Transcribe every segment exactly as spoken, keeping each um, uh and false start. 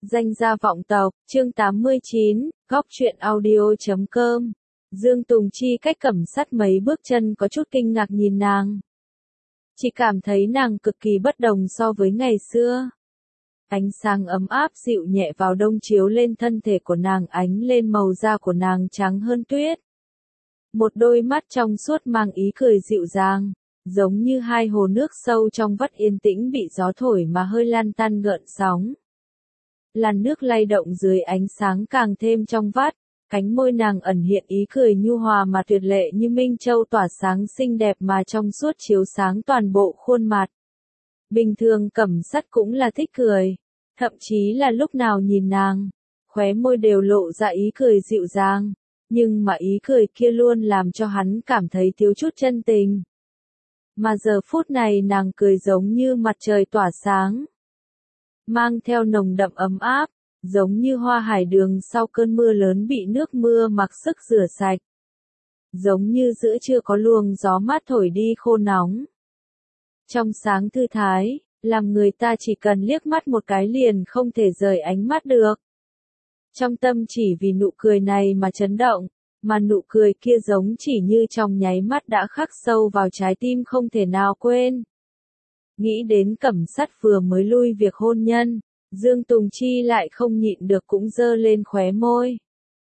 Danh gia vọng tộc, chương tám mươi chín, góc truyện audio chấm com. Dương Tùng Chi cách Cẩm Sắt mấy bước chân có chút kinh ngạc nhìn nàng. Chỉ cảm thấy nàng cực kỳ bất đồng so với ngày xưa. Ánh sáng ấm áp dịu nhẹ vào đông chiếu lên thân thể của nàng, ánh lên màu da của nàng trắng hơn tuyết. Một đôi mắt trong suốt mang ý cười dịu dàng, giống như hai hồ nước sâu trong vắt yên tĩnh bị gió thổi mà hơi lan tăn gợn sóng. Làn nước lay động dưới ánh sáng càng thêm trong vắt, cánh môi nàng ẩn hiện ý cười nhu hòa mà tuyệt lệ như minh châu tỏa sáng xinh đẹp mà trong suốt chiếu sáng toàn bộ khuôn mặt. Bình thường Cẩm Sắt cũng là thích cười, thậm chí là lúc nào nhìn nàng, khóe môi đều lộ ra ý cười dịu dàng, nhưng mà ý cười kia luôn làm cho hắn cảm thấy thiếu chút chân tình. Mà giờ phút này nàng cười giống như mặt trời tỏa sáng, mang theo nồng đậm ấm áp, giống như hoa hải đường sau cơn mưa lớn bị nước mưa mặc sức rửa sạch. Giống như giữa trưa có luồng gió mát thổi đi khô nóng. Trong sáng thư thái, làm người ta chỉ cần liếc mắt một cái liền không thể rời ánh mắt được. Trong tâm chỉ vì nụ cười này mà chấn động, mà nụ cười kia giống chỉ như trong nháy mắt đã khắc sâu vào trái tim không thể nào quên. Nghĩ đến Cẩm Sắt vừa mới lui việc hôn nhân, Dương Tùng Chi lại không nhịn được cũng giơ lên khóe môi.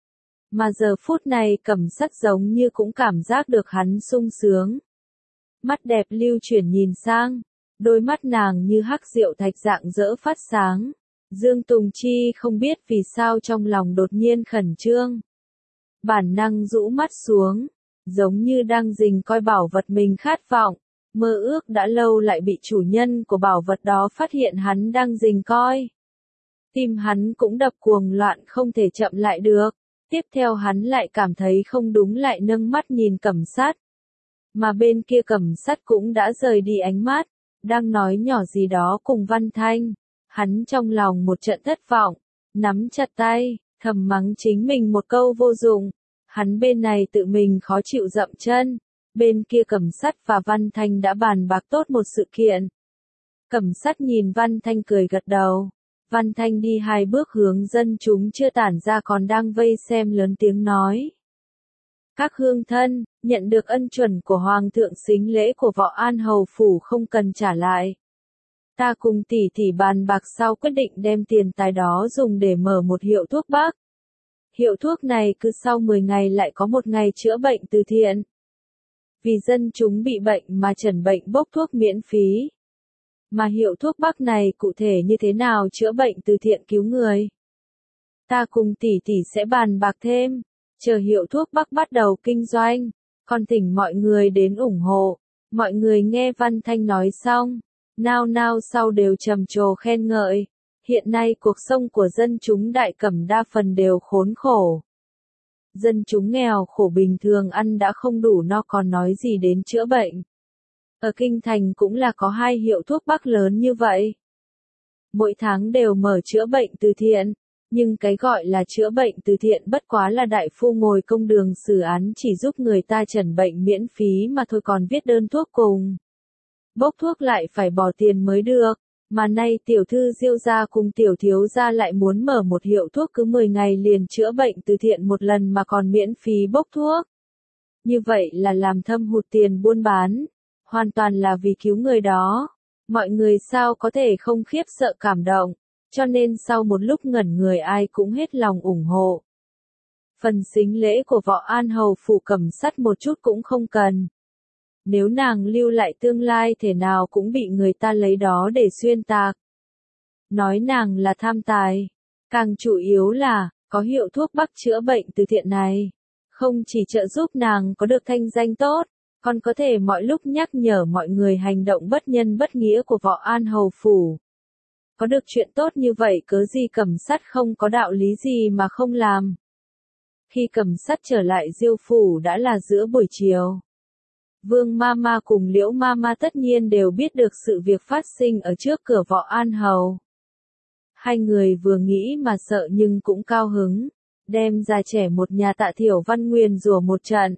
Mà giờ phút này Cẩm Sắt giống như cũng cảm giác được hắn sung sướng. Mắt đẹp lưu chuyển nhìn sang, đôi mắt nàng như hắc rượu thạch rạng rỡ phát sáng. Dương Tùng Chi không biết vì sao trong lòng đột nhiên khẩn trương. Bản năng rũ mắt xuống, giống như đang rình coi bảo vật mình khát vọng. Mơ ước đã lâu lại bị chủ nhân của bảo vật đó phát hiện hắn đang rình coi. Tim hắn cũng đập cuồng loạn không thể chậm lại được. Tiếp theo hắn lại cảm thấy không đúng lại nâng mắt nhìn Cẩm Sắt. Mà bên kia Cẩm Sắt cũng đã rời đi ánh mắt, đang nói nhỏ gì đó cùng Văn Thanh. Hắn trong lòng một trận thất vọng, nắm chặt tay, thầm mắng chính mình một câu vô dụng. Hắn bên này tự mình khó chịu dậm chân. Bên kia Cẩm Sắt và Văn Thanh đã bàn bạc tốt một sự kiện. Cẩm Sắt nhìn Văn Thanh cười gật đầu. Văn Thanh đi hai bước hướng dân chúng chưa tản ra còn đang vây xem lớn tiếng nói. Các hương thân, nhận được ân chuẩn của Hoàng thượng xính lễ của Võ An Hầu Phủ không cần trả lại. Ta cùng tỷ tỷ bàn bạc sau quyết định đem tiền tài đó dùng để mở một hiệu thuốc bắc. Hiệu thuốc này cứ sau mười ngày lại có một ngày chữa bệnh từ thiện. Vì dân chúng bị bệnh mà chẩn bệnh bốc thuốc miễn phí. Mà hiệu thuốc bắc này cụ thể như thế nào chữa bệnh từ thiện cứu người? Ta cùng tỷ tỷ sẽ bàn bạc thêm, chờ hiệu thuốc bắc bắt đầu kinh doanh, còn thỉnh mọi người đến ủng hộ. Mọi người nghe Văn Thanh nói xong, nao nao sau đều trầm trồ khen ngợi. Hiện nay cuộc sống của dân chúng Đại Cẩm đa phần đều khốn khổ. Dân chúng nghèo khổ bình thường ăn đã không đủ no còn nói gì đến chữa bệnh. Ở Kinh Thành cũng là có hai hiệu thuốc bắc lớn như vậy. Mỗi tháng đều mở chữa bệnh từ thiện, nhưng cái gọi là chữa bệnh từ thiện bất quá là đại phu ngồi công đường xử án chỉ giúp người ta chẩn bệnh miễn phí mà thôi, còn viết đơn thuốc cùng. Bốc thuốc lại phải bỏ tiền mới được. Mà nay tiểu thư Diêu gia cùng tiểu thiếu gia lại muốn mở một hiệu thuốc cứ mười ngày liền chữa bệnh từ thiện một lần mà còn miễn phí bốc thuốc. Như vậy là làm thâm hụt tiền buôn bán, hoàn toàn là vì cứu người đó. Mọi người sao có thể không khiếp sợ cảm động, cho nên sau một lúc ngẩn người ai cũng hết lòng ủng hộ. Phần sính lễ của Võ An Hầu Phủ Cẩm Sắt một chút cũng không cần. Nếu nàng lưu lại tương lai thể nào cũng bị người ta lấy đó để xuyên tạc. Nói nàng là tham tài. Càng chủ yếu là, có hiệu thuốc bắc chữa bệnh từ thiện này. Không chỉ trợ giúp nàng có được thanh danh tốt, còn có thể mọi lúc nhắc nhở mọi người hành động bất nhân bất nghĩa của Võ An Hầu Phủ. Có được chuyện tốt như vậy cớ gì Cẩm Sắt không có đạo lý gì mà không làm. Khi Cẩm Sắt trở lại Diêu Phủ đã là giữa buổi chiều. Vương Mama cùng Liễu Mama tất nhiên đều biết được sự việc phát sinh ở trước cửa Võ An Hầu. Hai người vừa nghĩ mà sợ nhưng cũng cao hứng, đem già trẻ một nhà Tạ Thiểu Văn nguyền rủa một trận.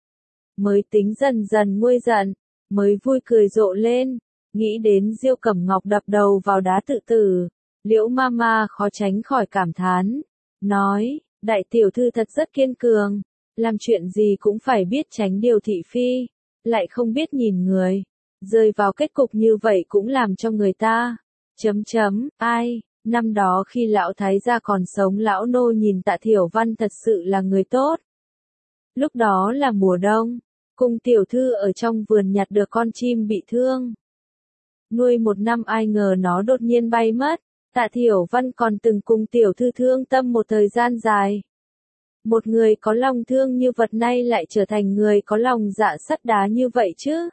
Mới tính dần dần nguôi giận, mới vui cười rộ lên, nghĩ đến Diêu Cẩm Ngọc đập đầu vào đá tự tử, Liễu Mama khó tránh khỏi cảm thán, nói, đại tiểu thư thật rất kiên cường, làm chuyện gì cũng phải biết tránh điều thị phi, lại không biết nhìn người, rơi vào kết cục như vậy cũng làm cho người ta, chấm chấm, ai, năm đó khi lão thái gia còn sống lão nô nhìn Tạ Thiểu Văn thật sự là người tốt. Lúc đó là mùa đông, cung tiểu thư ở trong vườn nhặt được con chim bị thương. Nuôi một năm ai ngờ nó đột nhiên bay mất, Tạ Thiểu Văn còn từng cùng tiểu thư thương tâm một thời gian dài. Một người có lòng thương như vật nay lại trở thành người có lòng dạ sắt đá như vậy chứ.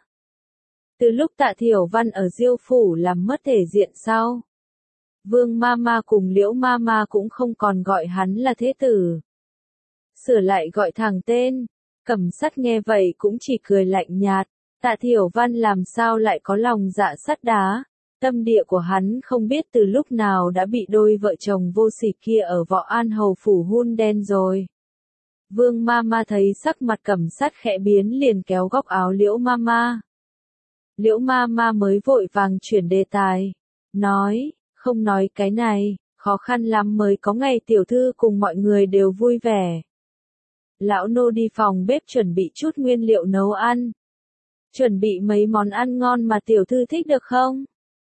Từ lúc Tạ Thiểu Văn ở Diêu phủ làm mất thể diện sau, Vương Mama cùng Liễu Mama cũng không còn gọi hắn là thế tử. Sửa lại gọi thẳng tên, Cẩm Sắt nghe vậy cũng chỉ cười lạnh nhạt, Tạ Thiểu Văn làm sao lại có lòng dạ sắt đá, tâm địa của hắn không biết từ lúc nào đã bị đôi vợ chồng vô sỉ kia ở Võ An Hầu phủ hun đen rồi. Vương Mama thấy sắc mặt Cẩm Sắt khẽ biến liền kéo góc áo Liễu Mama. Liễu Mama mới vội vàng chuyển đề tài, nói, không nói cái này, khó khăn lắm mới có ngày tiểu thư cùng mọi người đều vui vẻ. Lão nô đi phòng bếp chuẩn bị chút nguyên liệu nấu ăn. Chuẩn bị mấy món ăn ngon mà tiểu thư thích được không?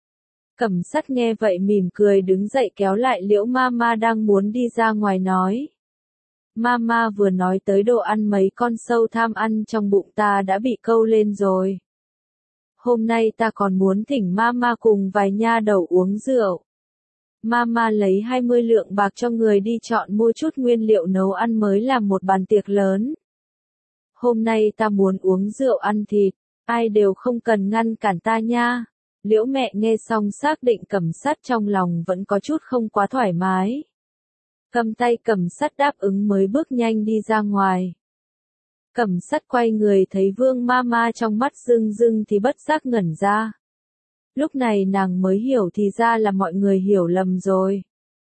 Cẩm Sắt nghe vậy mỉm cười đứng dậy kéo lại Liễu Mama đang muốn đi ra ngoài nói. Mama vừa nói tới đồ ăn mấy con sâu tham ăn trong bụng ta đã bị câu lên rồi. Hôm nay ta còn muốn thỉnh Mama cùng vài nha đầu uống rượu. Mama lấy hai mươi lượng bạc cho người đi chọn mua chút nguyên liệu nấu ăn mới làm một bàn tiệc lớn. Hôm nay ta muốn uống rượu ăn thịt, ai đều không cần ngăn cản ta nha. Liễu mẹ nghe xong xác định Cẩm Sắt trong lòng vẫn có chút không quá thoải mái. Cầm tay Cẩm Sắt đáp ứng mới bước nhanh đi ra ngoài. Cẩm Sắt quay người thấy Vương Mama trong mắt rưng rưng thì bất giác ngẩn ra. Lúc này nàng mới hiểu thì ra là mọi người hiểu lầm rồi.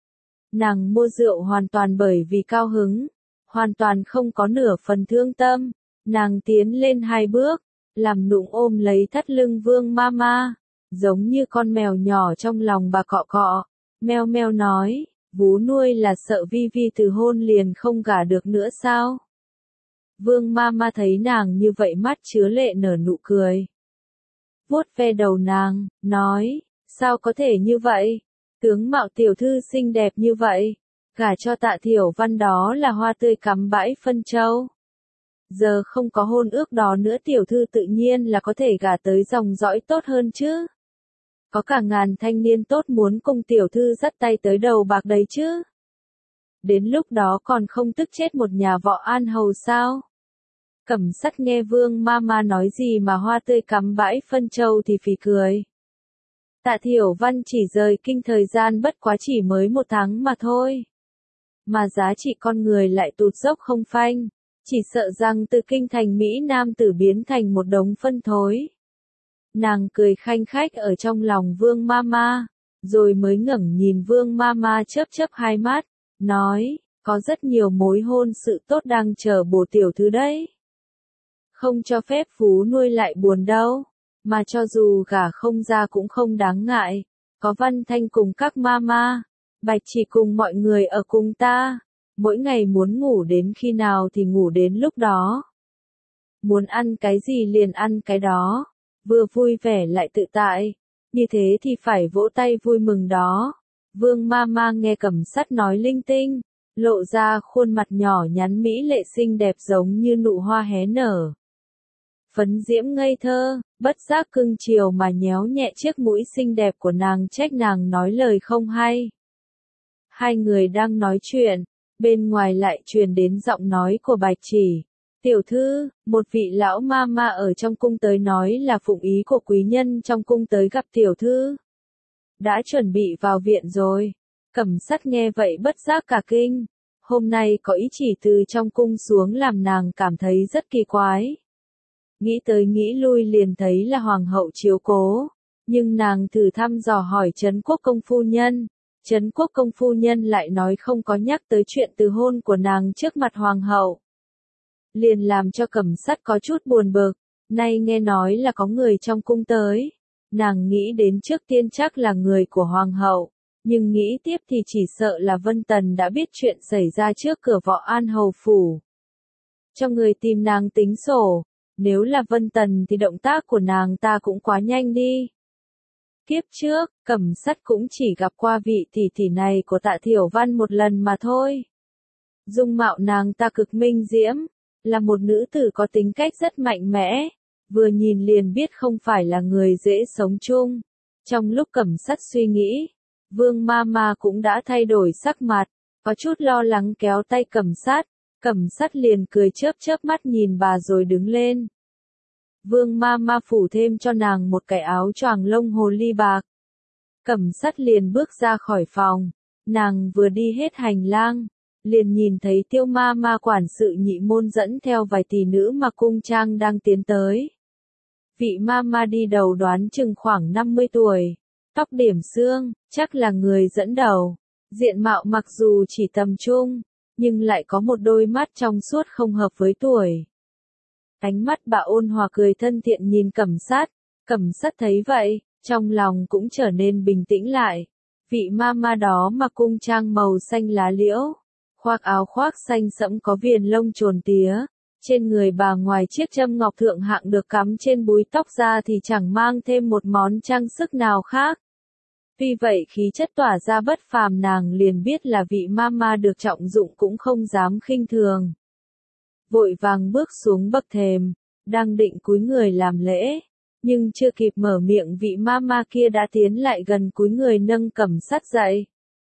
Nàng mua rượu hoàn toàn bởi vì cao hứng, hoàn toàn không có nửa phần thương tâm. Nàng tiến lên hai bước, làm nũng ôm lấy thắt lưng Vương Mama, giống như con mèo nhỏ trong lòng bà cọ cọ, meo meo nói, vú nuôi là sợ Vi Vi từ hôn liền không gả được nữa sao? Vương Mama thấy nàng như vậy mắt chứa lệ nở nụ cười. Vuốt ve đầu nàng, nói, sao có thể như vậy? Tướng mạo tiểu thư xinh đẹp như vậy, gả cho Tạ Thiểu Văn đó là hoa tươi cắm bãi phân châu. Giờ không có hôn ước đó nữa tiểu thư tự nhiên là có thể gả tới dòng dõi tốt hơn chứ. Có cả ngàn thanh niên tốt muốn cùng tiểu thư dắt tay tới đầu bạc đấy chứ. Đến lúc đó còn không tức chết một nhà Võ An Hầu sao? Cẩm Sắt nghe Vương Mama nói gì mà hoa tươi cắm bãi phân châu thì phì cười. Tạ Thiểu Văn chỉ rời kinh thời gian bất quá chỉ mới một tháng mà thôi. Mà giá trị con người lại tụt dốc không phanh, chỉ sợ rằng từ kinh thành Mỹ Nam tử biến thành một đống phân thối. Nàng cười khanh khách ở trong lòng Vương Mama, rồi mới ngẩng nhìn Vương Mama chớp chớp hai mắt, nói, có rất nhiều mối hôn sự tốt đang chờ bổ tiểu thư đấy. Không cho phép phú nuôi lại buồn đâu, mà cho dù gả không ra cũng không đáng ngại, có Văn Thanh cùng các mama, Bạch Chỉ cùng mọi người ở cùng ta, mỗi ngày muốn ngủ đến khi nào thì ngủ đến lúc đó. Muốn ăn cái gì liền ăn cái đó, vừa vui vẻ lại tự tại, như thế thì phải vỗ tay vui mừng đó. Vương Mama nghe Cẩm Sắt nói linh tinh, lộ ra khuôn mặt nhỏ nhắn mỹ lệ xinh đẹp giống như nụ hoa hé nở. Phấn diễm ngây thơ, bất giác cưng chiều mà nhéo nhẹ chiếc mũi xinh đẹp của nàng trách nàng nói lời không hay. Hai người đang nói chuyện, bên ngoài lại truyền đến giọng nói của Bạch Chỉ. Tiểu thư, một vị lão mama ở trong cung tới nói là phụng ý của quý nhân trong cung tới gặp tiểu thư. Đã chuẩn bị vào viện rồi. Cẩm Sắt nghe vậy bất giác cả kinh. Hôm nay có ý chỉ từ trong cung xuống làm nàng cảm thấy rất kỳ quái. Nghĩ tới nghĩ lui liền thấy là hoàng hậu chiếu cố, nhưng nàng thử thăm dò hỏi Trấn Quốc công phu nhân, Trấn Quốc công phu nhân lại nói không có nhắc tới chuyện từ hôn của nàng trước mặt hoàng hậu. Liền làm cho Cẩm Sắt có chút buồn bực, nay nghe nói là có người trong cung tới, nàng nghĩ đến trước tiên chắc là người của hoàng hậu, Nhưng nghĩ tiếp thì chỉ sợ là Vân Tần đã biết chuyện xảy ra trước cửa Võ An Hầu Phủ. Cho người tìm nàng tính sổ, nếu là Vân Tần thì động tác của nàng ta cũng quá nhanh đi. Kiếp trước, Cẩm Sắt cũng chỉ gặp qua vị tỷ tỷ này của Tạ Thiểu Văn một lần mà thôi. Dung mạo nàng ta cực minh diễm, là một nữ tử có tính cách rất mạnh mẽ, vừa nhìn liền biết không phải là người dễ sống chung. Trong lúc Cẩm Sắt suy nghĩ, Vương Ma Ma cũng đã thay đổi sắc mặt, có chút lo lắng kéo tay Cẩm Sắt, Cẩm Sắt liền cười chớp chớp mắt nhìn bà rồi đứng lên. Vương Ma Ma phủ thêm cho nàng một cái áo choàng lông hồ ly bạc. Cẩm Sắt liền bước ra khỏi phòng, nàng vừa đi hết hành lang, liền nhìn thấy Tiêu Ma Ma quản sự nhị môn dẫn theo vài tỷ nữ mặc cung trang đang tiến tới. Vị Ma Ma đi đầu đoán chừng khoảng năm mươi tuổi, tóc điểm xương, chắc là người dẫn đầu. Diện mạo mặc dù chỉ tầm trung, nhưng lại có một đôi mắt trong suốt không hợp với tuổi. Ánh mắt bà ôn hòa cười thân thiện nhìn Cẩm Sắt, Cẩm Sắt thấy vậy, trong lòng cũng trở nên bình tĩnh lại. Vị Ma Ma đó mặc cung trang màu xanh lá liễu, khoác áo khoác xanh sẫm có viền lông trồn tía, trên người bà ngoài chiếc châm ngọc thượng hạng được cắm trên búi tóc ra thì chẳng mang thêm một món trang sức nào khác. Vì vậy khí chất tỏa ra bất phàm, nàng liền biết là vị Ma Ma được trọng dụng cũng không dám khinh thường. Vội vàng bước xuống bậc thềm, đang định cúi người làm lễ, nhưng chưa kịp mở miệng vị Ma Ma kia đã tiến lại gần cúi người nâng Cẩm Sắt dậy.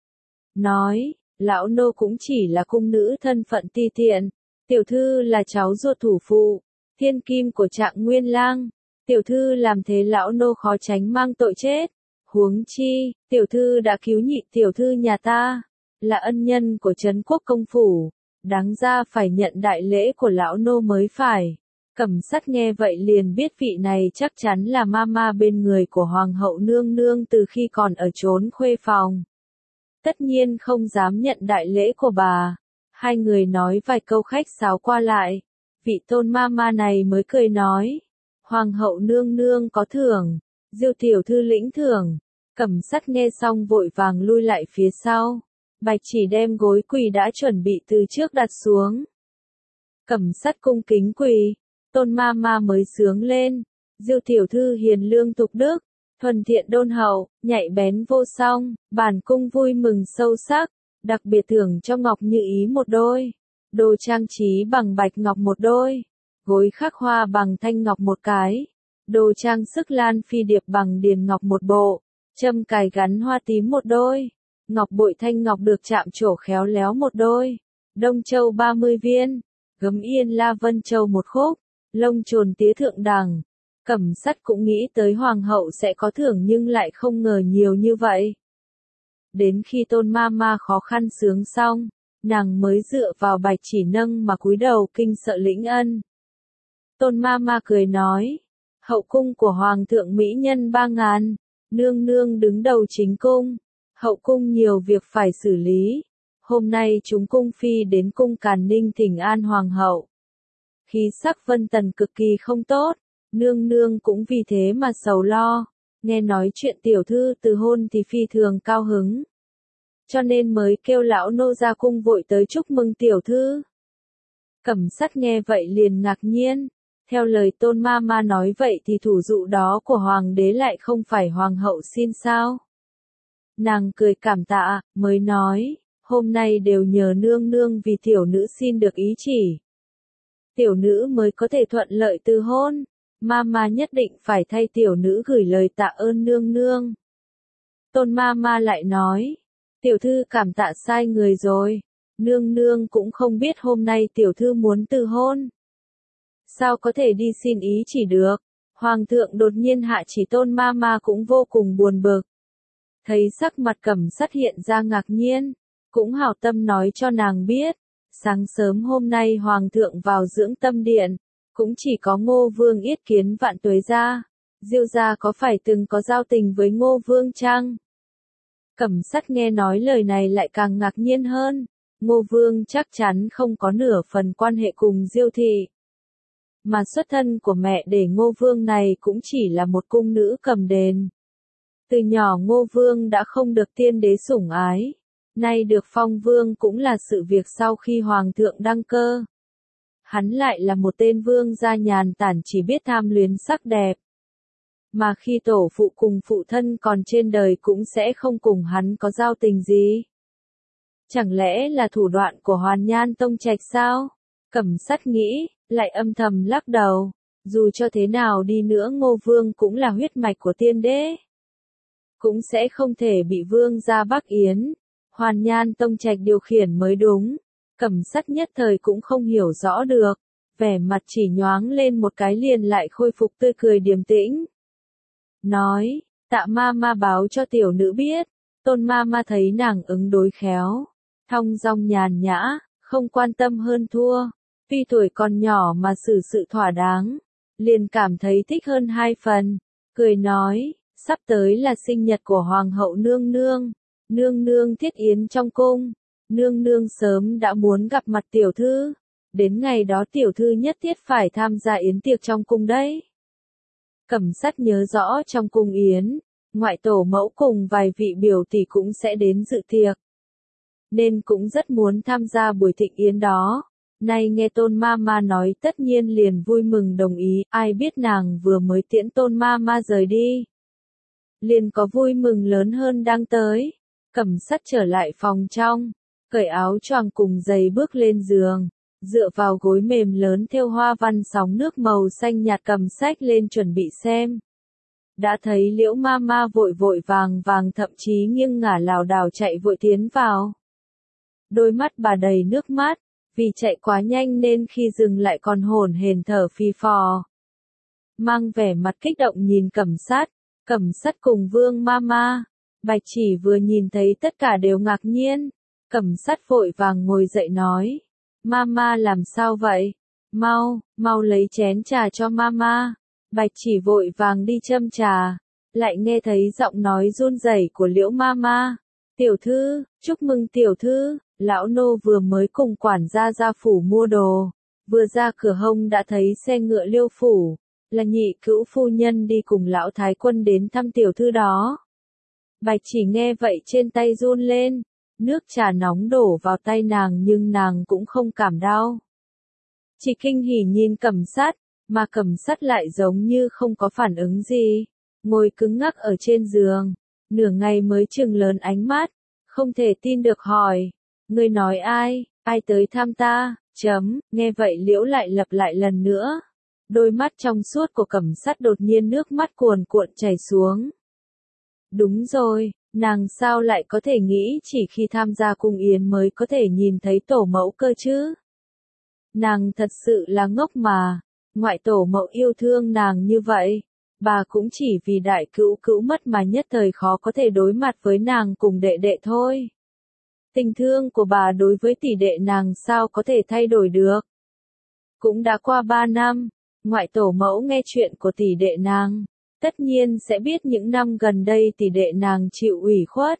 Nói, lão nô cũng chỉ là cung nữ thân phận ti tiện, tiểu thư là cháu ruột thủ phụ, thiên kim của Trạng Nguyên Lang, tiểu thư làm thế lão nô khó tránh mang tội chết. Huống chi, tiểu thư đã cứu nhị tiểu thư nhà ta, là ân nhân của Trấn Quốc công phủ, đáng ra phải nhận đại lễ của lão nô mới phải. Cẩm Sắt nghe vậy liền biết vị này chắc chắn là Ma Ma bên người của Hoàng hậu nương nương từ khi còn ở chốn khuê phòng. Tất nhiên không dám nhận đại lễ của bà. Hai người nói vài câu khách sáo qua lại, vị tôn Ma Ma này mới cười nói, Hoàng hậu nương nương có thưởng, Diêu tiểu thư lĩnh thưởng. Cẩm Sắt nghe xong vội vàng lui lại phía sau, Bạch Chỉ đem gối quỳ đã chuẩn bị từ trước đặt xuống. Cẩm Sắt cung kính quỳ, tôn Ma Ma mới sướng lên, Diêu tiểu thư hiền lương tục đức, thuần thiện đôn hậu, nhạy bén vô song, bản cung vui mừng sâu sắc, đặc biệt thưởng cho Ngọc Như Ý một đôi, đồ trang trí bằng bạch ngọc một đôi, gối khắc hoa bằng thanh ngọc một cái, đồ trang sức lan phi điệp bằng điền ngọc một bộ, châm cài gắn hoa tím một đôi, ngọc bội thanh ngọc được chạm trổ khéo léo một đôi, đông châu ba mươi viên, gấm yên la vân châu một khúc, lông trồn tía thượng đẳng. Cẩm Sắt cũng nghĩ tới hoàng hậu sẽ có thưởng nhưng lại không ngờ nhiều như vậy. Đến khi tôn Ma Ma khó khăn sướng xong, nàng mới dựa vào Bạch Chỉ nâng mà cúi đầu kinh sợ lĩnh ân. Tôn Ma Ma cười nói, hậu cung của hoàng thượng mỹ nhân ba ngàn, nương nương đứng đầu chính cung, hậu cung nhiều việc phải xử lý. Hôm nay chúng cung phi đến cung Càn Ninh thỉnh an hoàng hậu. Khí sắc Vân Tần cực kỳ không tốt, nương nương cũng vì thế mà sầu lo, nghe nói chuyện tiểu thư từ hôn thì phi thường cao hứng. Cho nên mới kêu lão nô ra cung vội tới chúc mừng tiểu thư. Cẩm Sắt nghe vậy liền ngạc nhiên, theo lời tôn Ma Ma nói vậy thì thủ dụ đó của hoàng đế lại không phải hoàng hậu xin sao? Nàng cười cảm tạ, mới nói, hôm nay đều nhờ nương nương vì tiểu nữ xin được ý chỉ. Tiểu nữ mới có thể thuận lợi từ hôn, Ma Ma nhất định phải thay tiểu nữ gửi lời tạ ơn nương nương. Tôn Ma Ma lại nói, tiểu thư cảm tạ sai người rồi, nương nương cũng không biết hôm nay tiểu thư muốn từ hôn. Sao có thể đi xin ý chỉ được, hoàng thượng đột nhiên hạ chỉ tôn Ma Ma cũng vô cùng buồn bực. Thấy sắc mặt Cẩm Sắt hiện ra ngạc nhiên, cũng hảo tâm nói cho nàng biết, sáng sớm hôm nay hoàng thượng vào dưỡng tâm điện, cũng chỉ có Ngô Vương yết kiến Vạn Tuế gia, Diêu gia có phải từng có giao tình với Ngô Vương chăng? Cẩm Sắt nghe nói lời này lại càng ngạc nhiên hơn, Ngô Vương chắc chắn không có nửa phần quan hệ cùng Diêu thị. Mà xuất thân của mẹ để Ngô Vương này cũng chỉ là một cung nữ cầm đền. Từ nhỏ Ngô Vương đã không được tiên đế sủng ái, nay được phong vương cũng là sự việc sau khi hoàng thượng đăng cơ. Hắn lại là một tên vương gia nhàn tản chỉ biết tham luyến sắc đẹp. Mà khi tổ phụ cùng phụ thân còn trên đời cũng sẽ không cùng hắn có giao tình gì. Chẳng lẽ là thủ đoạn của Hoàn Nhan Tông Trạch sao? Cẩm Sắt nghĩ, lại âm thầm lắc đầu. Dù cho thế nào đi nữa Ngô Vương cũng là huyết mạch của tiên đế. Cũng sẽ không thể bị vương gia Bắc Yến, Hoàn Nhan Tông Trạch điều khiển mới đúng. Cẩm Sắt nhất thời cũng không hiểu rõ được. Vẻ mặt chỉ nhoáng lên một cái liền lại khôi phục tươi cười điềm tĩnh. Nói, Tạ ma ma báo cho tiểu nữ biết. Tôn ma ma thấy nàng ứng đối khéo, thong dong nhàn nhã, không quan tâm hơn thua. Tuy tuổi còn nhỏ mà xử sự thỏa đáng, liền cảm thấy thích hơn hai phần. Cười nói, sắp tới là sinh nhật của Hoàng hậu nương nương. Nương nương thiết yến trong cung. Nương nương sớm đã muốn gặp mặt tiểu thư. Đến ngày đó tiểu thư nhất thiết phải tham gia yến tiệc trong cung đấy. Cẩm Sắt nhớ rõ trong cung yến, ngoại tổ mẫu cùng vài vị biểu tỷ cũng sẽ đến dự tiệc. Nên cũng rất muốn tham gia buổi thịnh yến đó. Nay nghe Tôn ma ma nói tất nhiên liền vui mừng đồng ý, ai biết nàng vừa mới tiễn Tôn ma ma rời đi. Liền có vui mừng lớn hơn đang tới. Cẩm Sắt trở lại phòng trong, cởi áo choàng cùng giày bước lên giường, dựa vào gối mềm lớn thêu hoa văn sóng nước màu xanh nhạt cầm sách lên chuẩn bị xem. Đã thấy Liễu ma ma vội vội vàng vàng thậm chí nghiêng ngả lảo đảo chạy vội tiến vào. Đôi mắt bà đầy nước mắt, vì chạy quá nhanh nên khi dừng lại còn hổn hển thở phì phò. Mang vẻ mặt kích động nhìn Cẩm Sắt, Cẩm Sắt cùng Vương ma ma. Bạch Chỉ vừa nhìn thấy tất cả đều ngạc nhiên. Cẩm Sắt vội vàng ngồi dậy nói. Mama làm sao vậy? Mau, mau lấy chén trà cho mama. Bạch Chỉ vội vàng đi châm trà. Lại nghe thấy giọng nói run rẩy của Liễu mama. Tiểu thư, chúc mừng tiểu thư. Lão nô vừa mới cùng quản gia ra phủ mua đồ. Vừa ra cửa hông đã thấy xe ngựa Liêu phủ. Là nhị cữu phu nhân đi cùng lão thái quân đến thăm tiểu thư đó. Bạch Chỉ nghe vậy trên tay run lên. Nước trà nóng đổ vào tay nàng nhưng nàng cũng không cảm đau. Chỉ kinh hỉ nhìn Cẩm Sắt, mà Cẩm Sắt lại giống như không có phản ứng gì. Ngồi cứng ngắc ở trên giường, nửa ngày mới chừng lớn ánh mắt, không thể tin được hỏi. Ngươi nói ai, ai tới thăm ta, chấm, nghe vậy Liễu lại lặp lại lần nữa. Đôi mắt trong suốt của Cẩm Sắt đột nhiên nước mắt cuồn cuộn chảy xuống. Đúng rồi. Nàng sao lại có thể nghĩ chỉ khi tham gia cung yến mới có thể nhìn thấy tổ mẫu cơ chứ? Nàng thật sự là ngốc mà, ngoại tổ mẫu yêu thương nàng như vậy, bà cũng chỉ vì đại cữu cữu mất mà nhất thời khó có thể đối mặt với nàng cùng đệ đệ thôi. Tình thương của bà đối với tỷ đệ nàng sao có thể thay đổi được? Cũng đã qua ba năm, ngoại tổ mẫu nghe chuyện của tỷ đệ nàng. Tất nhiên sẽ biết những năm gần đây tỷ đệ nàng chịu ủy khuất.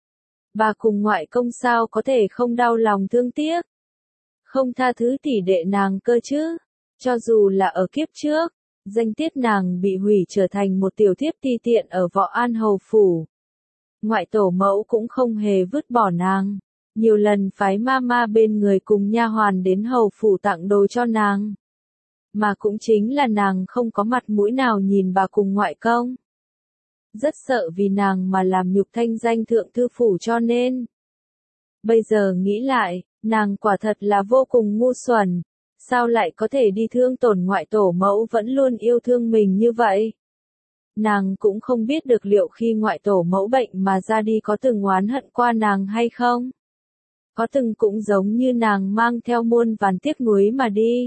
Bà cùng ngoại công sao có thể không đau lòng thương tiếc. Không tha thứ tỷ đệ nàng cơ chứ. Cho dù là ở kiếp trước, danh tiết nàng bị hủy trở thành một tiểu thiếp ti tiện ở Võ An Hầu Phủ. Ngoại tổ mẫu cũng không hề vứt bỏ nàng. Nhiều lần phái ma ma bên người cùng nha hoàn đến Hầu Phủ tặng đồ cho nàng. Mà cũng chính là nàng không có mặt mũi nào nhìn bà cùng ngoại công. Rất sợ vì nàng mà làm nhục thanh danh thượng thư phủ cho nên. Bây giờ nghĩ lại, nàng quả thật là vô cùng ngu xuẩn. Sao lại có thể đi thương tổn ngoại tổ mẫu vẫn luôn yêu thương mình như vậy? Nàng cũng không biết được liệu khi ngoại tổ mẫu bệnh mà ra đi có từng oán hận qua nàng hay không? Có từng cũng giống như nàng mang theo muôn vàn tiếc nuối mà đi.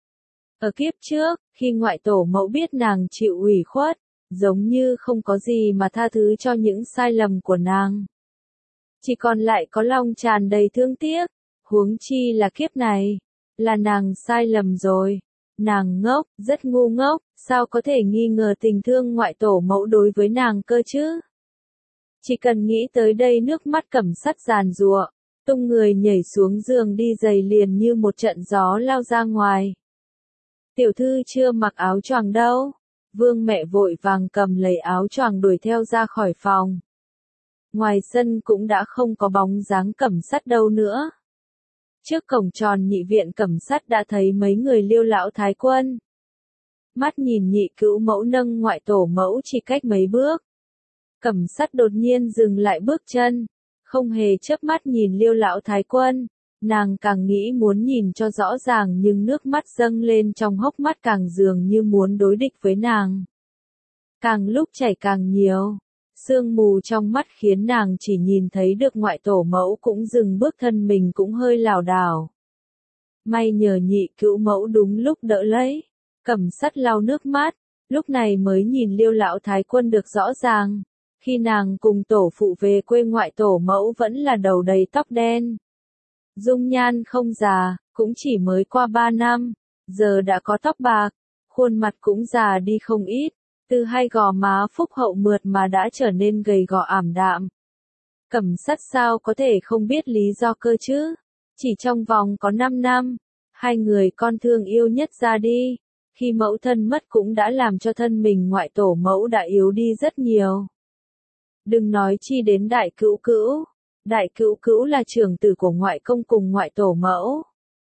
Ở kiếp trước, khi ngoại tổ mẫu biết nàng chịu ủy khuất, giống như không có gì mà tha thứ cho những sai lầm của nàng. Chỉ còn lại có lòng tràn đầy thương tiếc, huống chi là kiếp này, là nàng sai lầm rồi. Nàng ngốc, rất ngu ngốc, sao có thể nghi ngờ tình thương ngoại tổ mẫu đối với nàng cơ chứ? Chỉ cần nghĩ tới đây nước mắt Cẩm Sắt giàn giụa, tung người nhảy xuống giường đi giày liền như một trận gió lao ra ngoài. Tiểu thư chưa mặc áo choàng đâu. Vương mẹ vội vàng cầm lấy áo choàng đuổi theo ra khỏi phòng. Ngoài sân cũng đã không có bóng dáng Cẩm Sắt đâu nữa. Trước cổng tròn nhị viện Cẩm Sắt đã thấy mấy người Liêu lão thái quân. Mắt nhìn nhị cữu mẫu nâng ngoại tổ mẫu chỉ cách mấy bước. Cẩm Sắt đột nhiên dừng lại bước chân, không hề chớp mắt nhìn Liêu lão thái quân, nàng càng nghĩ muốn nhìn cho rõ ràng nhưng nước mắt dâng lên trong hốc mắt càng dường như muốn đối địch với nàng. Càng lúc chảy càng nhiều, sương mù trong mắt khiến nàng chỉ nhìn thấy được ngoại tổ mẫu cũng dừng bước, thân mình cũng hơi lảo đảo. May nhờ nhị cữu mẫu đúng lúc đỡ lấy, Cẩm Sắt lau nước mắt, lúc này mới nhìn Liêu lão thái quân được rõ ràng. Khi nàng cùng tổ phụ về quê ngoại tổ mẫu vẫn là đầu đầy tóc đen. Dung nhan không già, cũng chỉ mới qua ba năm, giờ đã có tóc bạc, khuôn mặt cũng già đi không ít, từ hai gò má phúc hậu mượt mà đã trở nên gầy gò ảm đạm. Cẩm Sắt sao có thể không biết lý do cơ chứ? Chỉ trong vòng có năm năm, hai người con thương yêu nhất ra đi, khi mẫu thân mất cũng đã làm cho thân mình ngoại tổ mẫu đã yếu đi rất nhiều. Đừng nói chi đến đại cữu cữu. Đại cữu cữu là trưởng tử của ngoại công cùng ngoại tổ mẫu.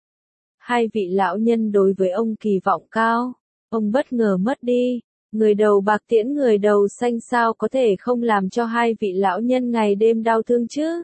Hai vị lão nhân đối với ông kỳ vọng cao. Ông bất ngờ mất đi. Người đầu bạc tiễn người đầu xanh, sao có thể không làm cho hai vị lão nhân ngày đêm đau thương chứ?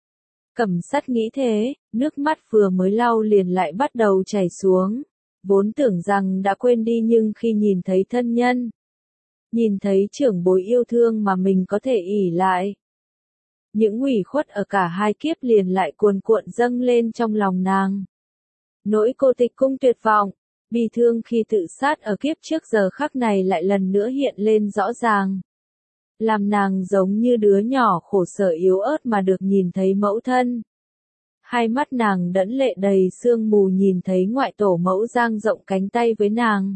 Cẩm Sắt nghĩ thế, nước mắt vừa mới lau liền lại bắt đầu chảy xuống. Vốn tưởng rằng đã quên đi nhưng khi nhìn thấy thân nhân, nhìn thấy trưởng bối yêu thương mà mình có thể ỷ lại, những ủy khuất ở cả hai kiếp liền lại cuồn cuộn dâng lên trong lòng nàng. Nỗi cô tịch cung tuyệt vọng, bi thương khi tự sát ở kiếp trước giờ khắc này lại lần nữa hiện lên rõ ràng. Làm nàng giống như đứa nhỏ khổ sở yếu ớt mà được nhìn thấy mẫu thân. Hai mắt nàng đẫm lệ đầy sương mù nhìn thấy ngoại tổ mẫu dang rộng cánh tay với nàng.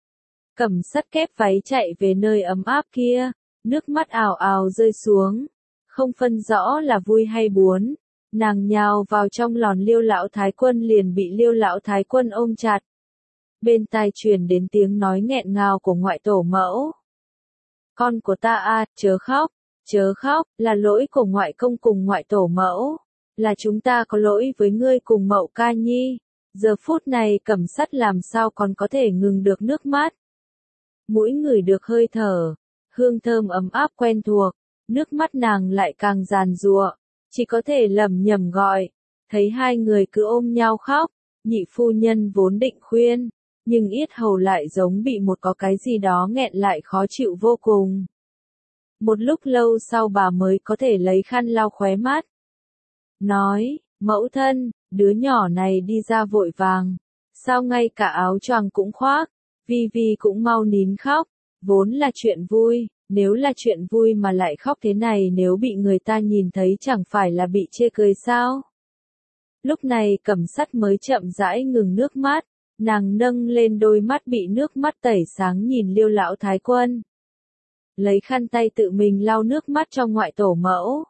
Cẩm Sắt kép váy chạy về nơi ấm áp kia, nước mắt ào ào rơi xuống, không phân rõ là vui hay buồn. Nàng nhào vào trong lòn Liêu lão thái quân liền bị Liêu lão thái quân ôm chặt. Bên tai truyền đến tiếng nói nghẹn ngào của ngoại tổ mẫu. Con của ta à, chớ khóc, chớ khóc, là lỗi của ngoại công cùng ngoại tổ mẫu, là chúng ta có lỗi với ngươi cùng Mậu Ca Nhi. Giờ phút này Cẩm Sắt làm sao còn có thể ngừng được nước mắt. Mũi ngửi được hơi thở, hương thơm ấm áp quen thuộc, nước mắt nàng lại càng giàn giụa, chỉ có thể lẩm nhẩm gọi. Thấy hai người cứ ôm nhau khóc, nhị phu nhân vốn định khuyên, nhưng yết hầu lại giống bị một có cái gì đó nghẹn lại khó chịu vô cùng. Một lúc lâu sau bà mới có thể lấy khăn lau khóe mắt. Nói, mẫu thân, đứa nhỏ này đi ra vội vàng, sao ngay cả áo choàng cũng khoác, Vi Vi cũng mau nín khóc, vốn là chuyện vui, nếu là chuyện vui mà lại khóc thế này nếu bị người ta nhìn thấy chẳng phải là bị chê cười sao? Lúc này Cẩm Sắt mới chậm rãi ngừng nước mắt, nàng nâng lên đôi mắt bị nước mắt tẩy sáng nhìn Liêu lão thái quân. Lấy khăn tay tự mình lau nước mắt cho ngoại tổ mẫu.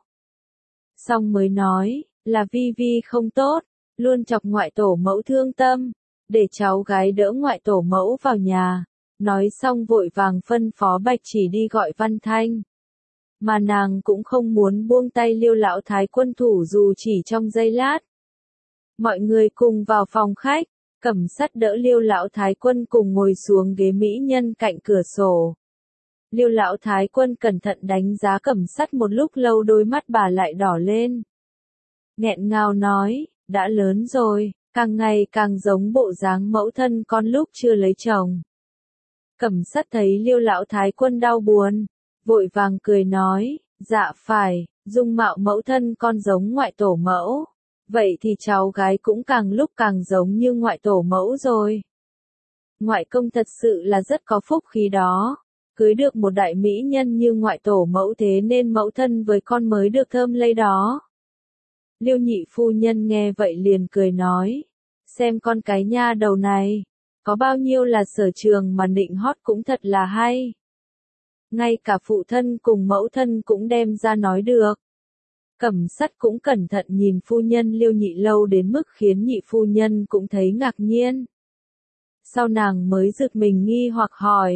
Xong mới nói, là Vi Vi không tốt, luôn chọc ngoại tổ mẫu thương tâm, để cháu gái đỡ ngoại tổ mẫu vào nhà. Nói xong vội vàng phân phó Bạch Chỉ đi gọi Văn Thanh. Mà nàng cũng không muốn buông tay Liêu lão thái quân thủ dù chỉ trong giây lát. Mọi người cùng vào phòng khách, Cẩm Sắt đỡ Liêu lão thái quân cùng ngồi xuống ghế mỹ nhân cạnh cửa sổ. Liêu lão thái quân cẩn thận đánh giá Cẩm Sắt một lúc lâu, đôi mắt bà lại đỏ lên. Nghẹn ngào nói, đã lớn rồi, càng ngày càng giống bộ dáng mẫu thân con lúc chưa lấy chồng. Cẩm Sắt thấy Liêu lão thái quân đau buồn, vội vàng cười nói, dạ phải, dung mạo mẫu thân con giống ngoại tổ mẫu, vậy thì cháu gái cũng càng lúc càng giống như ngoại tổ mẫu rồi. Ngoại công thật sự là rất có phúc khí đó, cưới được một đại mỹ nhân như ngoại tổ mẫu, thế nên mẫu thân với con mới được thơm lây đó. Liêu nhị phu nhân nghe vậy liền cười nói, xem con cái nha đầu này, có bao nhiêu là sở trường mà nịnh hót cũng thật là hay. Ngay cả phụ thân cùng mẫu thân cũng đem ra nói được. Cẩm Sắt cũng cẩn thận nhìn phu nhân Liêu nhị lâu đến mức khiến nhị phu nhân cũng thấy ngạc nhiên. Sau nàng mới giật mình nghi hoặc hỏi,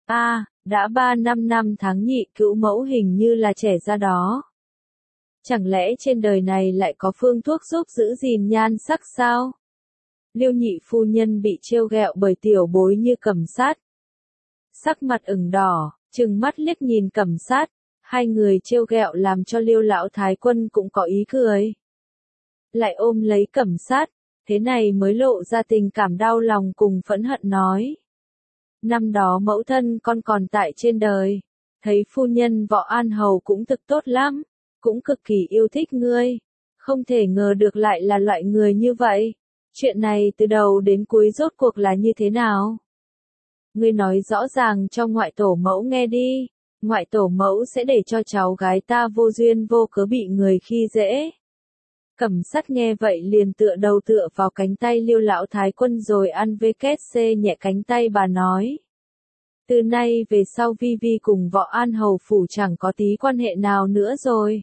a à, đã ba năm năm tháng nhị cữu mẫu hình như là trẻ ra đó. Chẳng lẽ trên đời này lại có phương thuốc giúp giữ gìn nhan sắc sao? Liêu nhị phu nhân bị trêu ghẹo bởi tiểu bối như Cẩm Sát. Sắc mặt ửng đỏ, trừng mắt liếc nhìn Cẩm Sát, hai người trêu ghẹo làm cho Liêu lão thái quân cũng có ý cười. Lại ôm lấy Cẩm Sát, thế này mới lộ ra tình cảm đau lòng cùng phẫn hận nói. Năm đó mẫu thân con còn tại trên đời, thấy phu nhân Võ An Hầu cũng thực tốt lắm, cũng cực kỳ yêu thích ngươi, không thể ngờ được lại là loại người như vậy. Chuyện này từ đầu đến cuối rốt cuộc là như thế nào? Ngươi nói rõ ràng cho ngoại tổ mẫu nghe đi, ngoại tổ mẫu sẽ để cho cháu gái ta vô duyên vô cớ bị người khi dễ. Cẩm Sát nghe vậy liền tựa đầu tựa vào cánh tay Liêu lão thái quân rồi ăn vê két xê nhẹ cánh tay bà nói. Từ nay về sau Vi Vi cùng Võ An Hầu phủ chẳng có tí quan hệ nào nữa rồi.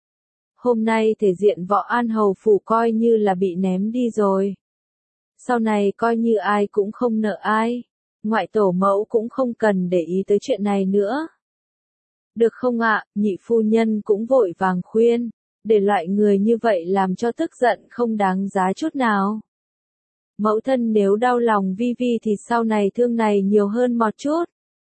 Hôm nay thể diện Võ An Hầu phủ coi như là bị ném đi rồi. Sau này coi như ai cũng không nợ ai, ngoại tổ mẫu cũng không cần để ý tới chuyện này nữa. Được không ạ, nhị phu nhân cũng vội vàng khuyên, để loại người như vậy làm cho tức giận không đáng giá chút nào. Mẫu thân nếu đau lòng Vi Vi thì sau này thương này nhiều hơn một chút.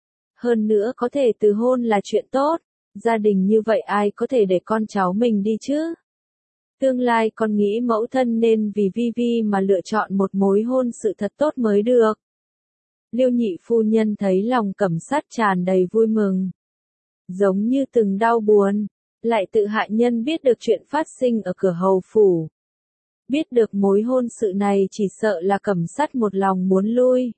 Hơn nữa có thể từ hôn là chuyện tốt, gia đình như vậy ai có thể để con cháu mình đi chứ? Tương lai con nghĩ mẫu thân nên vì Vi Vi mà lựa chọn một mối hôn sự thật tốt mới được. Liêu nhị phu nhân thấy lòng Cẩm Sát tràn đầy vui mừng. Giống như từng đau buồn, lại tự hạ nhân biết được chuyện phát sinh ở cửa hầu phủ. Biết được mối hôn sự này chỉ sợ là Cẩm Sát một lòng muốn lui.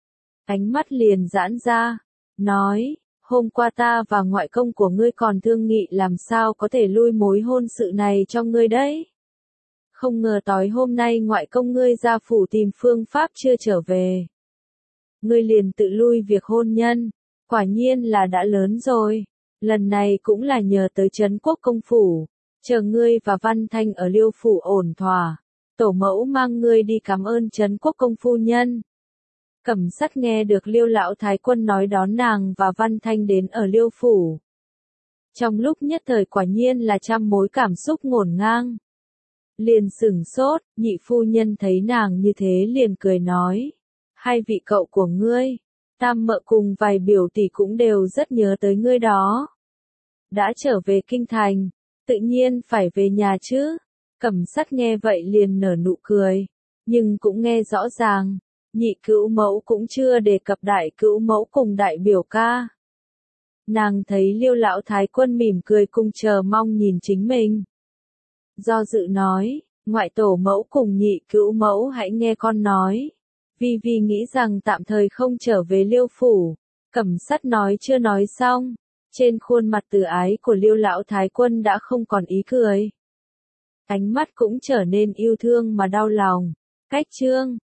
Ánh mắt liền giãn ra, nói, hôm qua ta và ngoại công của ngươi còn thương nghị làm sao có thể lui mối hôn sự này cho ngươi đấy. Không ngờ tối hôm nay ngoại công ngươi ra phủ tìm phương pháp chưa trở về. Ngươi liền tự lui việc hôn nhân, quả nhiên là đã lớn rồi. Lần này cũng là nhờ tới Trấn Quốc công phủ, chờ ngươi và Văn Thanh ở Liêu phủ ổn thỏa, tổ mẫu mang ngươi đi cảm ơn Trấn Quốc công phu nhân. Cẩm Sát nghe được Liêu lão thái quân nói đón nàng và Văn Thanh đến ở Liêu phủ. Trong lúc nhất thời quả nhiên là trăm mối cảm xúc ngổn ngang. Liền sửng sốt, nhị phu nhân thấy nàng như thế liền cười nói, hai vị cậu của ngươi, tam mợ cùng vài biểu tỷ cũng đều rất nhớ tới ngươi đó. Đã trở về kinh thành, tự nhiên phải về nhà chứ. Cẩm Sát nghe vậy liền nở nụ cười, nhưng cũng nghe rõ ràng, nhị cữu mẫu cũng chưa đề cập đại cữu mẫu cùng đại biểu ca. Nàng thấy Liêu lão thái quân mỉm cười cùng chờ mong nhìn chính mình. Do dự nói, ngoại tổ mẫu cùng nhị cữu mẫu hãy nghe con nói. Vi Vi nghĩ rằng tạm thời không trở về Liêu phủ. Cẩm Sát nói chưa nói xong, trên khuôn mặt từ ái của Liêu lão thái quân đã không còn ý cười. Ánh mắt cũng trở nên yêu thương mà đau lòng. Cách chương